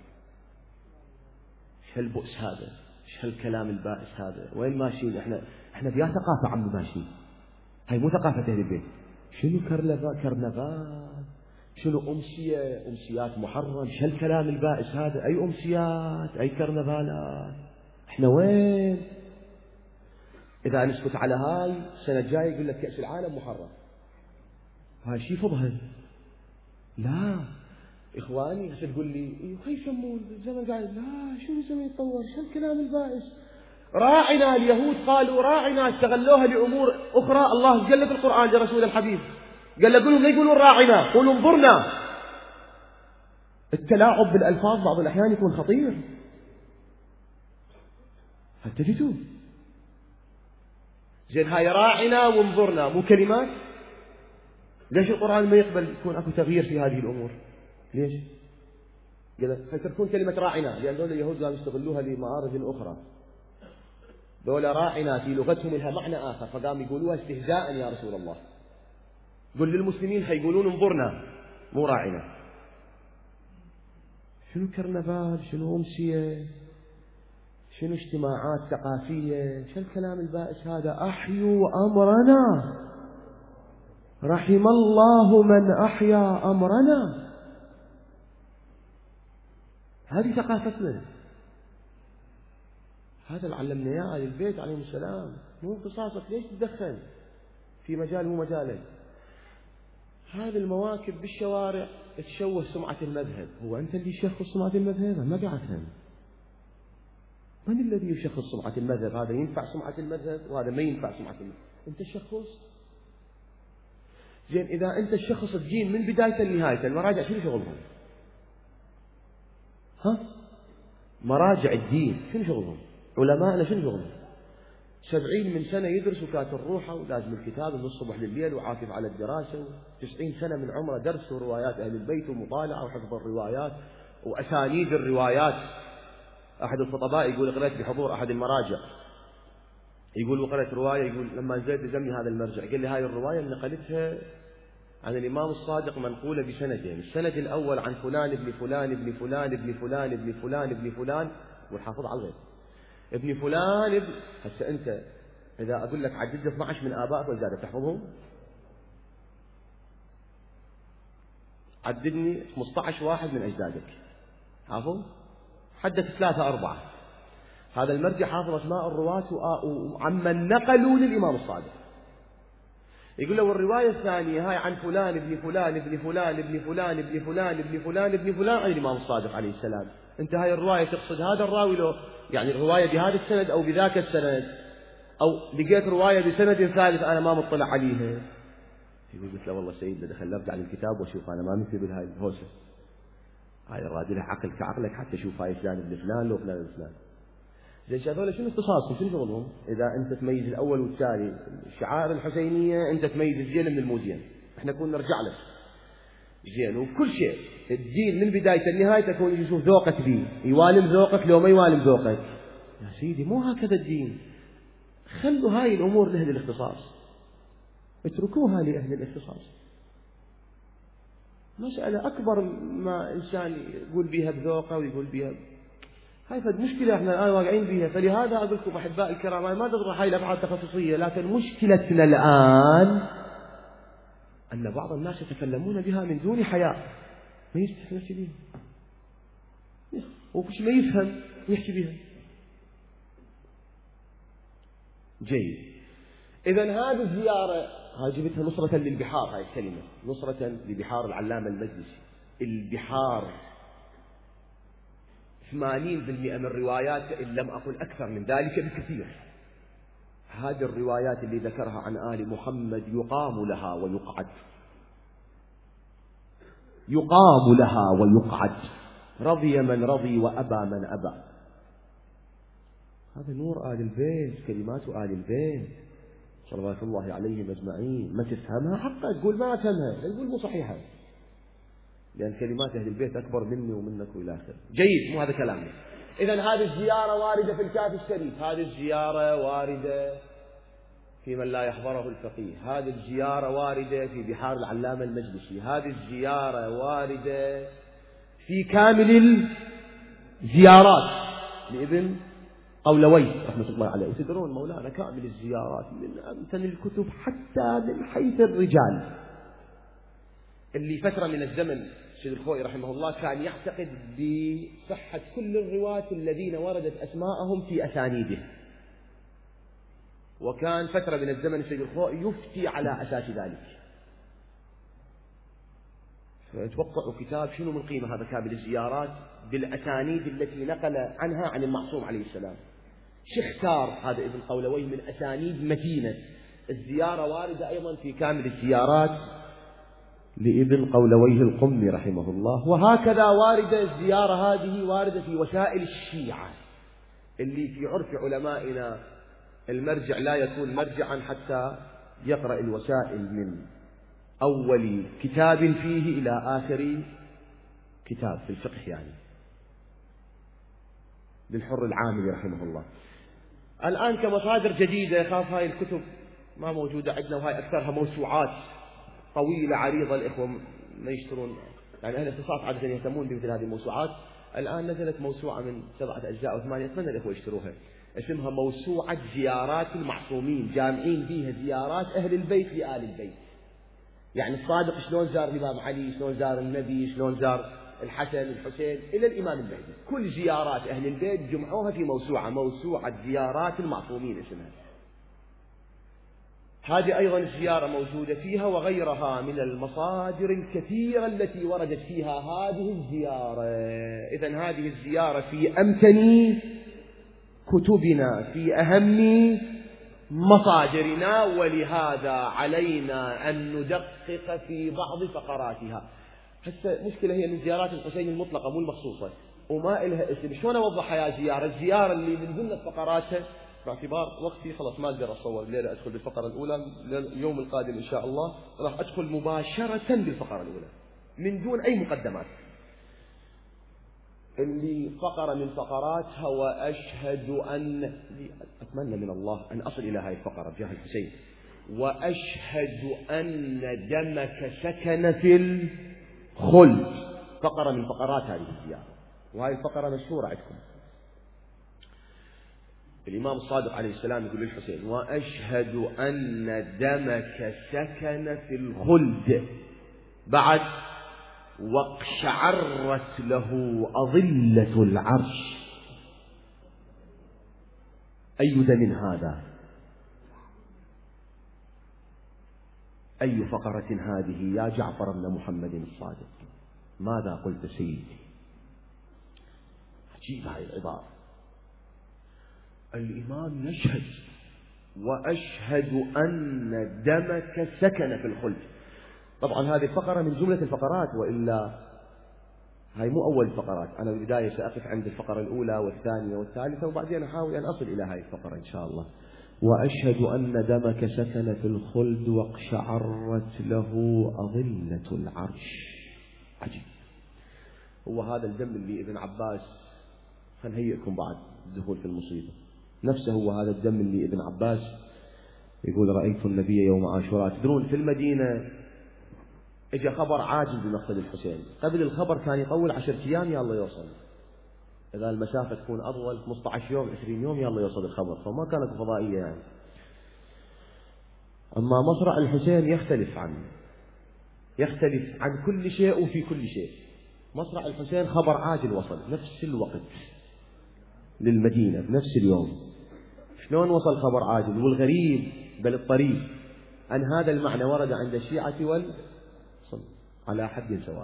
شو هالبؤس هذا؟ شو هالكلام البائس هذا؟ وين ماشيين احنا بيا ثقافة عم ماشيين، هاي مو ثقافة أهل البيت. شنو كرنفال؟ شنو أمسيات محرم؟ شو هالكلام البائس هذا؟ أي أمسيات؟ أي كرنفالات؟ احنا وين؟ إذا نسكت على هاي السنة الجاية يقول لك كأس العالم محرم، هاي شي فضل. لا إخواني هسه تقول لي خي يسمون الزمن قاعد، لا شو الزمن يتطور، شو الكلام البائس؟ راعنا، اليهود قالوا راعنا، استغلوها لأمور أخرى. الله قال في القرآن لرسول الحبيب قال لهم لا يقولون راعنا، قولوا انظرنا. التلاعب بالألفاظ بعض الأحيان يكون خطير. هل تجدوا زين هاي راعنا وانظرنا مو كلمات؟ ليش القرآن ما يقبل يكون أكو تغيير في هذه الأمور؟ ليش؟ قال فتكون كلمة راعنا، لأن دول اليهود قاموا يستغلوها لمآرب أخرى. دول راعنا في لغتهم لها معنى آخر، فقاموا يقولوها استهزاء يا رسول الله. قل للمسلمين حيقولون انظرنا مو راعنا. شنو كرنفال؟ شنو أمسية؟ شنو اجتماعات ثقافية؟ شو الكلام البائس هذا؟ أحيوا أمرنا، رحم الله من أحيا أمرنا. هذه ثقافتنا، هذا اللي علمنا إياه آل البيت عليهم السلام. مو اختصاصك، ليش تدخل في مجال مو مجالك؟ هذه المواكب بالشوارع تشوه سمعة المذهب. هو أنت اللي يشخص سمعة المذهب؟ ما قاعد أفهم من الذي يشخص سمعة المذهب؟ هذا ينفع سمعة المذهب وهذا ما ينفع سمعة المذهب. أنت الشخص. زين إذا أنت الشخص تجين من بداية لنهاية، المراجع شنو شغلهم؟ مراجع الدين شنو شغلهم؟ علماءنا شنو شغلهم؟ 70 من سنة يدرس وكاتب روحه ولازم الكتاب من الصبح لليل وعاكف على الدراسة، 90 سنة من عمره درس وروايات أهل البيت ومطالعة وحفظ الروايات وأسانيد الروايات. أحد الخطباء يقول قرأت بحضور أحد المراجع، يقول وقرأت رواية، يقول لما نزلت لزمني هذا المرجع قال لي هاي الرواية نقلتها عن الإمام الصادق منقولة بسندين، السند الأول عن فلان ابن فلان ابن فلان ابن فلان ابن فلان ابن فلان، والحافظ على الغيب ابن فلان ابن. هسه أنت إذا أقول لك عدد 12 من آبائك وزادة تحفظهم؟ عددني 15 واحد من أجدادك حافظ؟ حدث 3 4. هذا المرجع حافظ أسماء الرواة وعمن نقلوا للإمام الصادق. يقول له والرواية الثانية هاي عن فلان ابن فلان ابن فلان ابن فلان ابن فلان ابن فلان ابن فلان عن الإمام الصادق عليه السلام. أنت هاي الرواية تقصد هذا الراوي له يعني الرواية بهذا السند أو بذاك السند، أو لقيت رواية بسند ثالث أنا ما مطلع عليها؟ يقول قلت له والله سيدنا دخلت على الكتاب وشوف أنا ما مثل بهاي الهوسة، هاي الراجل عقل كعقلك حتى شوف هاي فلان ابن فلان لو فلان ابن فلان. زين هذول شنو اختصاصهم؟ شنو شغلهم؟ إذا أنت تميز الأول والثاني الشعائر الحسينية أنت تميز الزين من الموزين، إحنا كنا نرجع لك زين. وكل شيء الدين من بداية لنهاية تكون يشوف ذوقك فيه، يوالم ذوقك لو ما يوالم ذوقك. يا سيدي مو هكذا الدين، خلوا هاي الأمور لأهل الاختصاص، اتركوها لأهل الاختصاص. مسألة أكبر ما إنسان يقول بها بذوقه ويقول بها، هاي فد مشكلة احنا الآن واقعين بها. فلهذا أقول لكم أحبائي الكرام ما تضر هاي الأفعال تخصصية، لكن مشكلتنا الآن أن بعض الناس يتكلمون بها من دون حياء، ما يستحي يحكي بها وكش ما يفهم يحكي بها. جيد. إذا هذه الزيارة هاي جبتها نصرة للبحار، هاي الكلمة نصرة لبحار العلامة المجلسي. البحار 80% من الروايات إن لم أقل أكثر من ذلك بكثير، هذه الروايات اللي ذكرها عن آل محمد يقام لها ويقعد. يقام لها ويقعد، رضي من رضي وأبى من أبى. هذا نور آل البيت، كلمات آل البيت صلوات الله عليهم أجمعين. ما تفهمها حقا تقول ما أفهمها، تقول مو صحيحة، لأن كلمات أهل البيت أكبر مني ومنك وإلى آخره. جيد، مو هذا كلامنا. إذن هذه الزيارة واردة في الكافي الشريف، هذه الزيارة واردة في من لا يحضره الفقيه، هذه الزيارة واردة في بحار العلامة المجلسي، هذه الزيارة واردة في كامل الزيارات لابن قولويه رحمة الله عليه. تدرون مولانا كامل الزيارات من أمتن الكتب حتى من حيث الرجال. اللي فترة من الزمن الشيخ الخوئي رحمه الله كان يعتقد بصحة كل الرواة الذين وردت أسماءهم في أسانيده، وكان فترة من الزمن الشيخ الخوئي يفتي على أساس ذلك. فتوقعوا كتاب شنو من قيمة هذا كامل الزيارات بالأسانيد التي نقل عنها عن المعصوم عليه السلام. اختار هذا ابن قولويه من أسانيد متينة. الزيارة واردة أيضا في كامل الزيارات لابن قولويه القمي رحمه الله. وهكذا واردة الزيارة هذه واردة في وسائل الشيعة، اللي في عرف علمائنا المرجع لا يكون مرجعا حتى يقرأ الوسائل من أول كتاب فيه إلى آخر كتاب في الفقه، يعني للحر العاملي رحمه الله. الآن كمصادر جديدة، خاف هاي الكتب ما موجودة عندنا، وهاي أكثرها موسوعات طويلة عريضة، الإخوة ما يشترون، يعني أهل الاختصاص عادة يهتمون بمثل هذه الموسوعات. الآن نزلت موسوعة من 7 أجزاء أو 8، أتمنى الإخوة يشتروها، اسمها موسوعة زيارات المعصومين، جامعين بيها زيارات أهل البيت لآل البيت. يعني الصادق شلون زار الإمام علي، شلون زار النبي، شلون زار الحسن الحسين إلى الإمام المهدي، كل زيارات أهل البيت جمعوها في موسوعة زيارات المعصومين اسمها. هذه أيضا الزيارة موجودة فيها وغيرها من المصادر الكثيرة التي وردت فيها هذه الزيارة. إذن هذه الزيارة في أمتن كتبنا، في أهم مصادرنا، ولهذا علينا أن ندقق في بعض فقراتها. هسه مشكلة هي من زيارات الحسين المطلقة مو المخصوصة، وما إلها اسم. شلون أوضح يا زيارة؟ الزيارة اللي من ضمن فقراتها، باعتبار وقتي خلاص ما أقدر أصور الليلة أدخل بالفقرة الأولى، اليوم القادم إن شاء الله راح أدخل مباشرة بالفقرة الأولى من دون أي مقدمات. اللي فقرة من فقراتها وأشهد أن، أتمنى من الله أن أصل إلى هذه الفقرة بجاه الحسين، وأشهد أن دمك سكن في الخلد، فقرة من فقرات هذه الزيارة، وهذه الفقرة مشهورة عندكم. الإمام الصادق عليه السلام يقول للحسين: وأشهد أن دمك سكن في الخلد، بعد واقشعرت له أظلة العرش. أي دم هذا؟ أي فقرة هذه يا جعفر بن محمد الصادق؟ ماذا قلت سيدي؟ عجيب هذه العبارة. الإمام يشهد: وأشهد أن دمك سكن في الخلد. طبعا هذه الفقرة من جملة الفقرات، وإلا هاي مو أول الفقرات. أنا بالبداية سأقف عند الفقرة الأولى والثانية والثالثة، وبعدين أحاول أن أصل إلى هاي الفقرة إن شاء الله. وأشهد أن دمك سكن في الخلد واقشعرت له أظلة العرش. عجيب. هو هذا الدم اللي ابن عباس، خليكم بعد الدخول في المصيبة نفسه، هو هذا الدم اللي ابن عباس يقول: رأيت النبي يوم عاشوراء. تدرون في المدينة اجى خبر عاجل بمقتل الحسين، قبل الخبر كان يطول 10 أيام يلا يوصل، إذا المسافة تكون أطول 15 يوم 20 يوم يلا يوصل الخبر، فما كانت فضائية يعني. أما مصرع الحسين يختلف عن كل شيء وفي كل شيء. مصرع الحسين خبر عاجل وصل نفس الوقت للمدينة بنفس اليوم. شلون وصل خبر عاجل؟ والغريب بل الطريف أن هذا المعنى ورد عند الشيعة على حد سواء.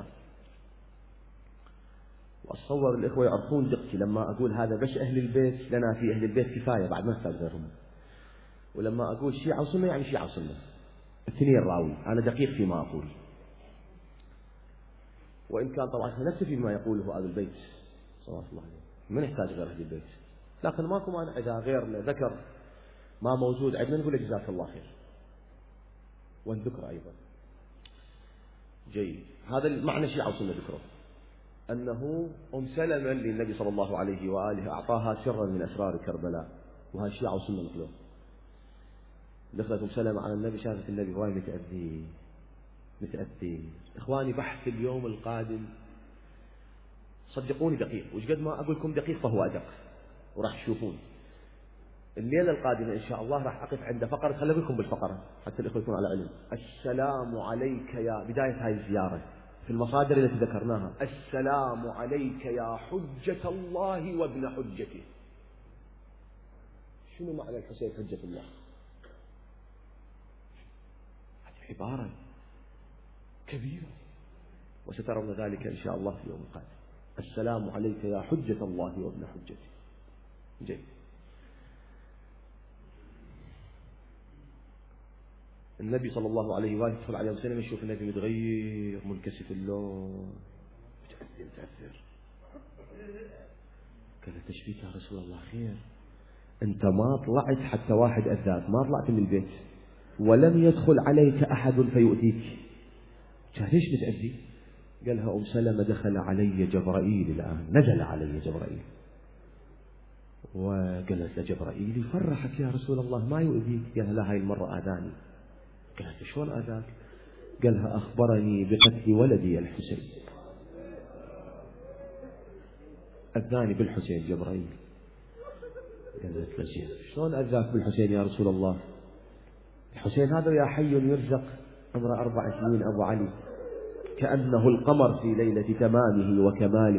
وأتصور الإخوة يعرفون دقتي لما أقول هذا بس أهل البيت، لنا في أهل البيت كفاية بعد ما نحتاج غيرهم. ولما أقول شيعة وسنة يعني شيعة وسنة، الاثنين راوي، أنا دقيق فيما أقول. وإن كان طبعا نكتفي بما يقوله أهل البيت صلى الله عليه وسلم، ما نحتاج غير أهل البيت، لكن ماكو مانع إذا غيرنا ذكر ما موجود عندنا نقول جزاك الله خير، والذكر أيضا جيد. هذا المعنى شيعة وسنة ذكره، أنه أم سلمة اللي النبي صلى الله عليه وآله أعطاها سرا من أسرار كربلاء، وهذا شيعة وسنة مثله. دخلت أم سلمة على النبي، شافت النبي وايد متأذي. إخواني بحث اليوم القادم صدقوني دقيق، وش قد ما أقول لكم دقيق فهو أدق، وراح تشوفون الليلة القادمة إن شاء الله راح أقف عند فقرة، خلي بالكم بالفقرة حتى الإخوة يكونوا على علم. السلام عليك يا بداية هاي الزيارة في المصادر التي ذكرناها، السلام عليك يا حجة الله وابن حجته. شنو معنى الحسين حجة الله؟ هذه عبارة كبيرة، وسترون ذلك إن شاء الله في يوم القادم. السلام عليك يا حجة الله وابن حجته. جيد. النبي صلى الله عليه وآله يدخل عليه وسلم يشوف النبي متغير منكسف اللون متأثر. قال له تشفيك يا رسول الله خير؟ أنت ما طلعت حتى واحد أذاك، ما طلعت من البيت ولم يدخل عليك أحد فيؤذيك، قال ليش متأذي؟ قالها أم سلمة دخل علي جبرائيل الآن، نزل علي جبرائيل. وقالت لجبرائيل يفرحك يا رسول الله ما يؤذيك؟ قالها لا هاي المرة آذاني. قالت شلون آذاك؟ قالها أخبرني بقتل ولدي الحسين، أذاني بالحسين جبرائيل. قالت له شلون أذاك بالحسين يا رسول الله؟ الحسين هذا يا حي يرزق عمره 4 سنين أبو علي، كأنه القمر في ليلة تمامه وكماله.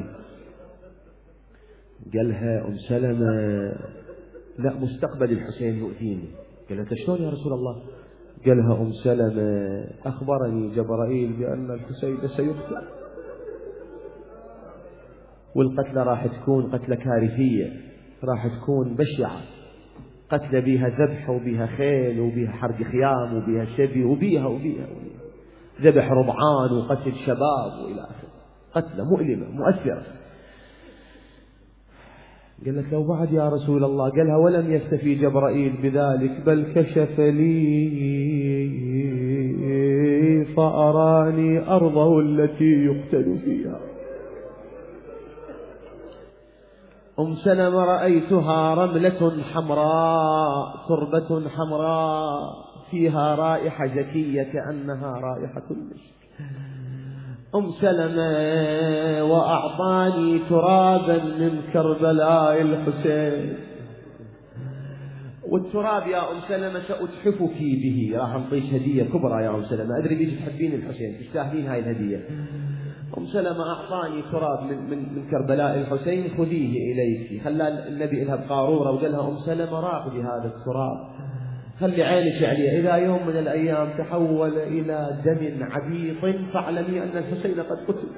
قالها أم سلمة لا مستقبل الحسين يؤذيني. قالت شلون يا رسول الله؟ قالها أم سلمة أخبرني جبرائيل بأن الحسين سيقتل، والقتلة راح تكون قتلة كارثية، راح تكون بشعة، قتلة بها ذبح وبها خيل وبها حرق خيام وبها شبي وبها ذبح رضعان وقتل شباب وإلى آخره، قتلة مؤلمة مؤثرة. قالت لو بعد يا رسول الله؟ قالها ولم يكتفي جبرائيل بذلك بل كشف لي فأراني أرضه التي يقتل فيها. أم سلمة رأيتها رملة حمراء، تربة حمراء فيها رائحة زكية كأنها رائحة المسك. أم سلمة وأعطاني ترابا من كربلاء الحسين، والتراب يا أم سلمة سأتحفك به، راح أعطيك هدية كبرى يا أم سلمة، أدري ليش تحبين الحسين تستاهلين هاي الهدية. أم سلمة أعطاني تراب من كربلاء الحسين خذيه إليك. خلى النبي إلها بقارورة وقال لها أم سلمة راقدي هذا التراب، خلي عينك عليه، إذا يوم من الأيام تحول إلى دم عبيط فاعلمي أن الحسين قد قتل.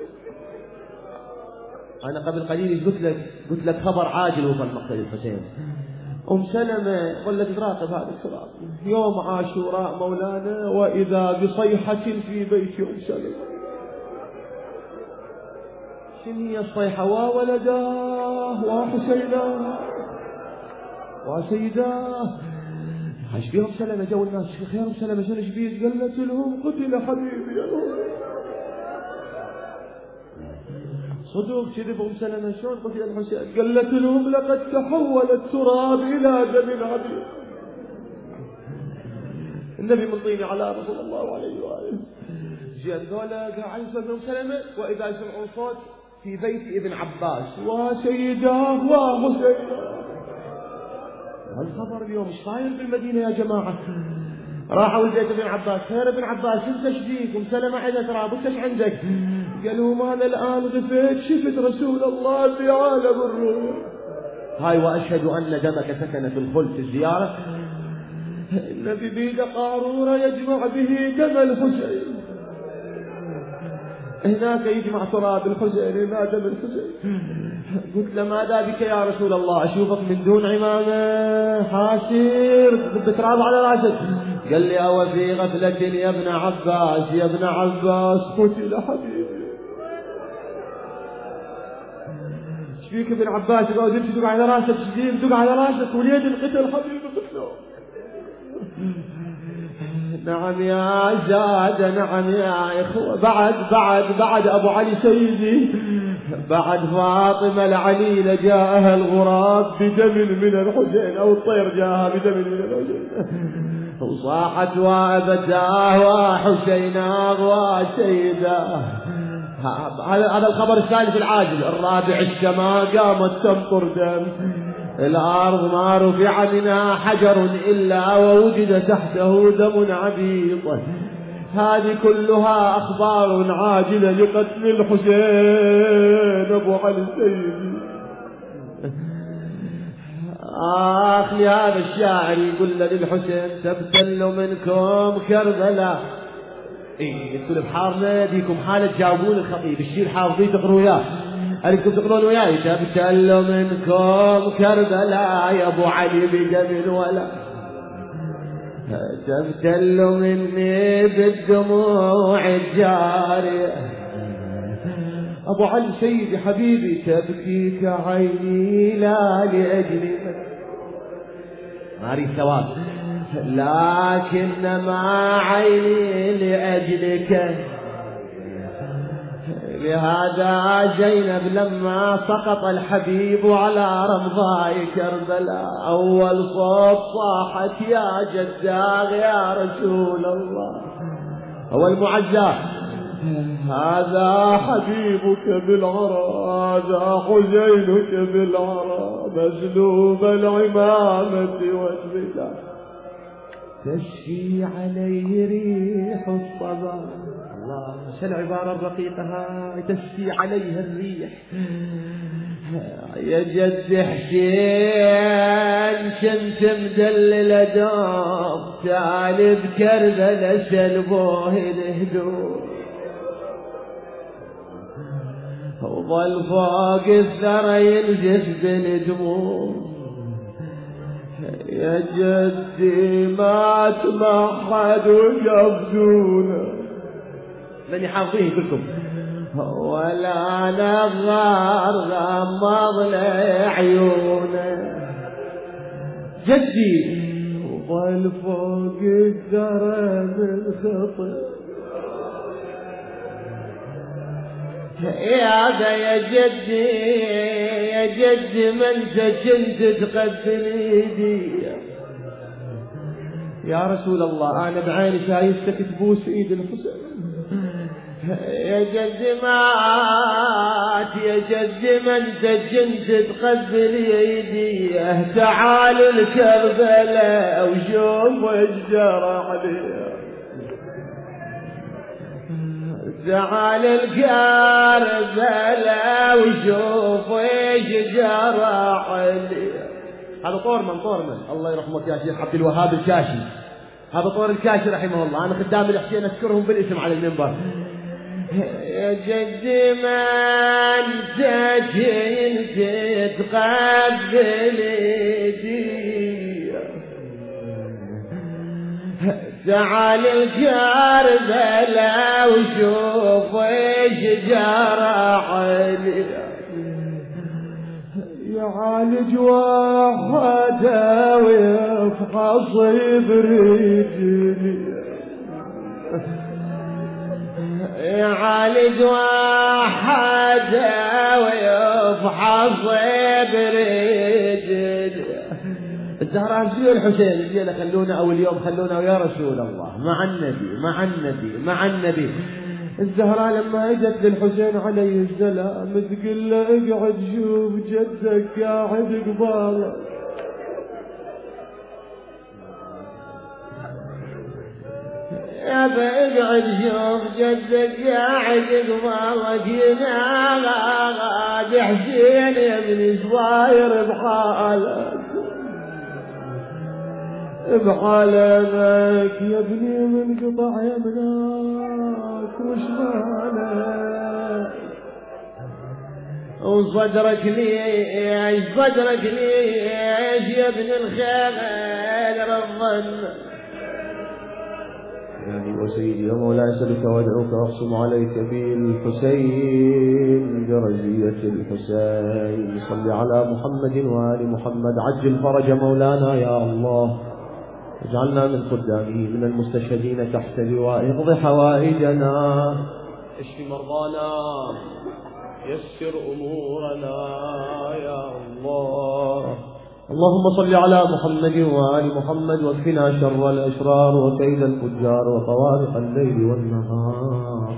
أنا قبل قليل قلت لك خبر عاجل وصل مقتل الحسين. أم سلمة ظلت تراقب هذا التراب. يوم عاشوراء مولانا وإذا بصيحة في بيت أم سلمة. شنو هي الصيحة؟ وولداه وحسيناه وسيداه. ايش بيهم سلمة؟ جو الناس خير أم سلمة شنو ايش بيه؟ قالت لهم قتل حبيبي. صدق كذب أم سلمة؟ شلون قتل الحسين؟ قالت لهم لقد تحول التراب إلى دم عبيد. النبي من طيني على رسول الله عليه وآله. جاء ذولا قاعد يسمعون أم سلمة وإذا يسمعون صوت في بيت ابن عباس وسيداه وحسيناه. هالخبر اليوم ايش صاير بالمدينة يا جماعة؟ راحوا البيت ابن عباس، خير ابن عباس انت ايش فيك؟ أم سلمة على تراب انت ايش عندك؟ قالوا ما انا الآن غفيت شفت رسول الله في عالم الروح. هاي واشهد ان دمك سكن في الخلد في الزيارة. النبي بيده قارورة يجمع به دم الحسين، هناك يجمع تراب الحسين هنا دم الحسين. قلت له ماذا بك يا رسول الله؟ أشوفك من دون عمامة حاسير بتراب على راسك. قال لي أو في غفلة يا ابن عباس، يا ابن عباس قتل حبيبي. فيك ابن عباس؟ يقعد يمشي دق على راسك شديد، دق على راسك وليد القتل حبيبي قتله. نعم يا زاد، نعم يا إخوة. بعد أبو علي سيدي، بعد فاطمة العليلة جاءها الغراب بدم من الحسين، أو الطير جاءها بدم من الحسين، وصاحت وأبتاه وحسيناه وسيداه. هذا الخبر الثالث العاجل. الرابع السماء قامت تمطر دم، الأرض ما رفع منها حجر إلا ووجد تحته دم عبيط. هذه كلها أخبار عاجلة لقتل الحسين أبو علي سيدي. لهذا الشاعر يقول للحسين تبتل منكم كربلاء. انتوا بحارنا يديكم حالة تجاوبون الخطيب، الشيء حافظين تقروا وياه، أنتم تقرون وياي. تبتل منكم كربلاء يا أبو علي بدم ولا تبتل مني بالدموع الجارية. أبو علي سيدي حبيبي تبكيك عيني لا لأجلي ما أريد ثواب، لكنما عيني لأجلك. لهذا زينب لما سقط الحبيب على رمضاء كربلاء أول صوت صاحت يا جداغ يا رسول الله. أول معزى هذا حبيبك بالعرى، هذا حزينك بالعرى، مزلوب العمامة والبدع تشفي عليه ريح الصبا. الله شو العبارة الرقيقة هاي، تشفي عليها الريح. يا جد حسين شمس مدللة دوم، تعال بكربلاء سلبوه الهدوم، وظل فوق الثرى ينزف بالدموع. يا جدي ما تمحد ويفدونه، من يحافظيه كلكم، ولا نظار غمض لعيونه. جدي وظل فوق الثرى من خطر. يا جدي يا جدي من كنت تقبل ايدي يا رسول الله، انا بعيني شايفتك تبوس ايد الحسين. يا جدي مات، يا جدي من كنت تقبل ايدي، تعال الكربلاء وشوف الجرح عليه، تعال الكربلاء وشوف ايش جرح عليه. هذا طورمن الله يرحمك يا شيخ عبد الوهاب الكاشي، هذا طور الكاشي رحمه الله. انا خدام الحسين اذكرهم بالاسم على المنبر. يا جدي ما انت كنت تقبل ايدي، تعال الكربلاء وشوف ايش جرح علي، يعالج واحد ويفحص برجلي، يعالج واحد ويفحص برجلي. الزهراء زي الحسين الليلة خلونا أو اليوم خلونا يا رسول الله مع النبي مع النبي مع النبي. الزهراء لما اجت للحسين عليه السلام تقول له اقعد شوف جدك قاعد قبالك، يابا اقعد شوف جدك قاعد قبالك، ينادى حسين يا ابني صاير بحالك بحالك يا ابني من قطع يمناك وش مالك، وصدرك ليش صدرك ليش يا ابن الخيل رضن، يعني وسيدي ومولاي أسألك وأدعوك وأقسم عليك بالحسين برزية الحسين. صل على محمد وآل محمد. عجل فرج مولانا يا الله، اجعلنا من خدامه من المستشهدين تحت لواء. اقض حوائجنا، اشف مرضانا، يسر أمورنا يا الله. اللهم صل على محمد وآل محمد واكفنا شر الأشرار وكيد الفجار وطوارق الليل والنهار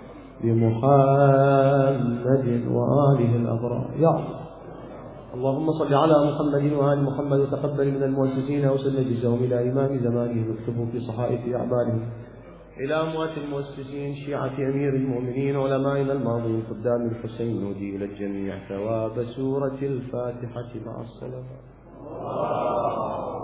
بمحمد وآله الأبرار يا الله. اللهم صل على محمد وآل محمد وتقبل من المؤسسين وسل جزاهم إلى إمام زمانهم واكتبوا في صحائف أعمالهم إلى أموات المؤسسين شيعة أمير المؤمنين علمائنا الماضين قدام الحسين. نودي إلى الجميع ثواب سورة الفاتحة مع الصلاة.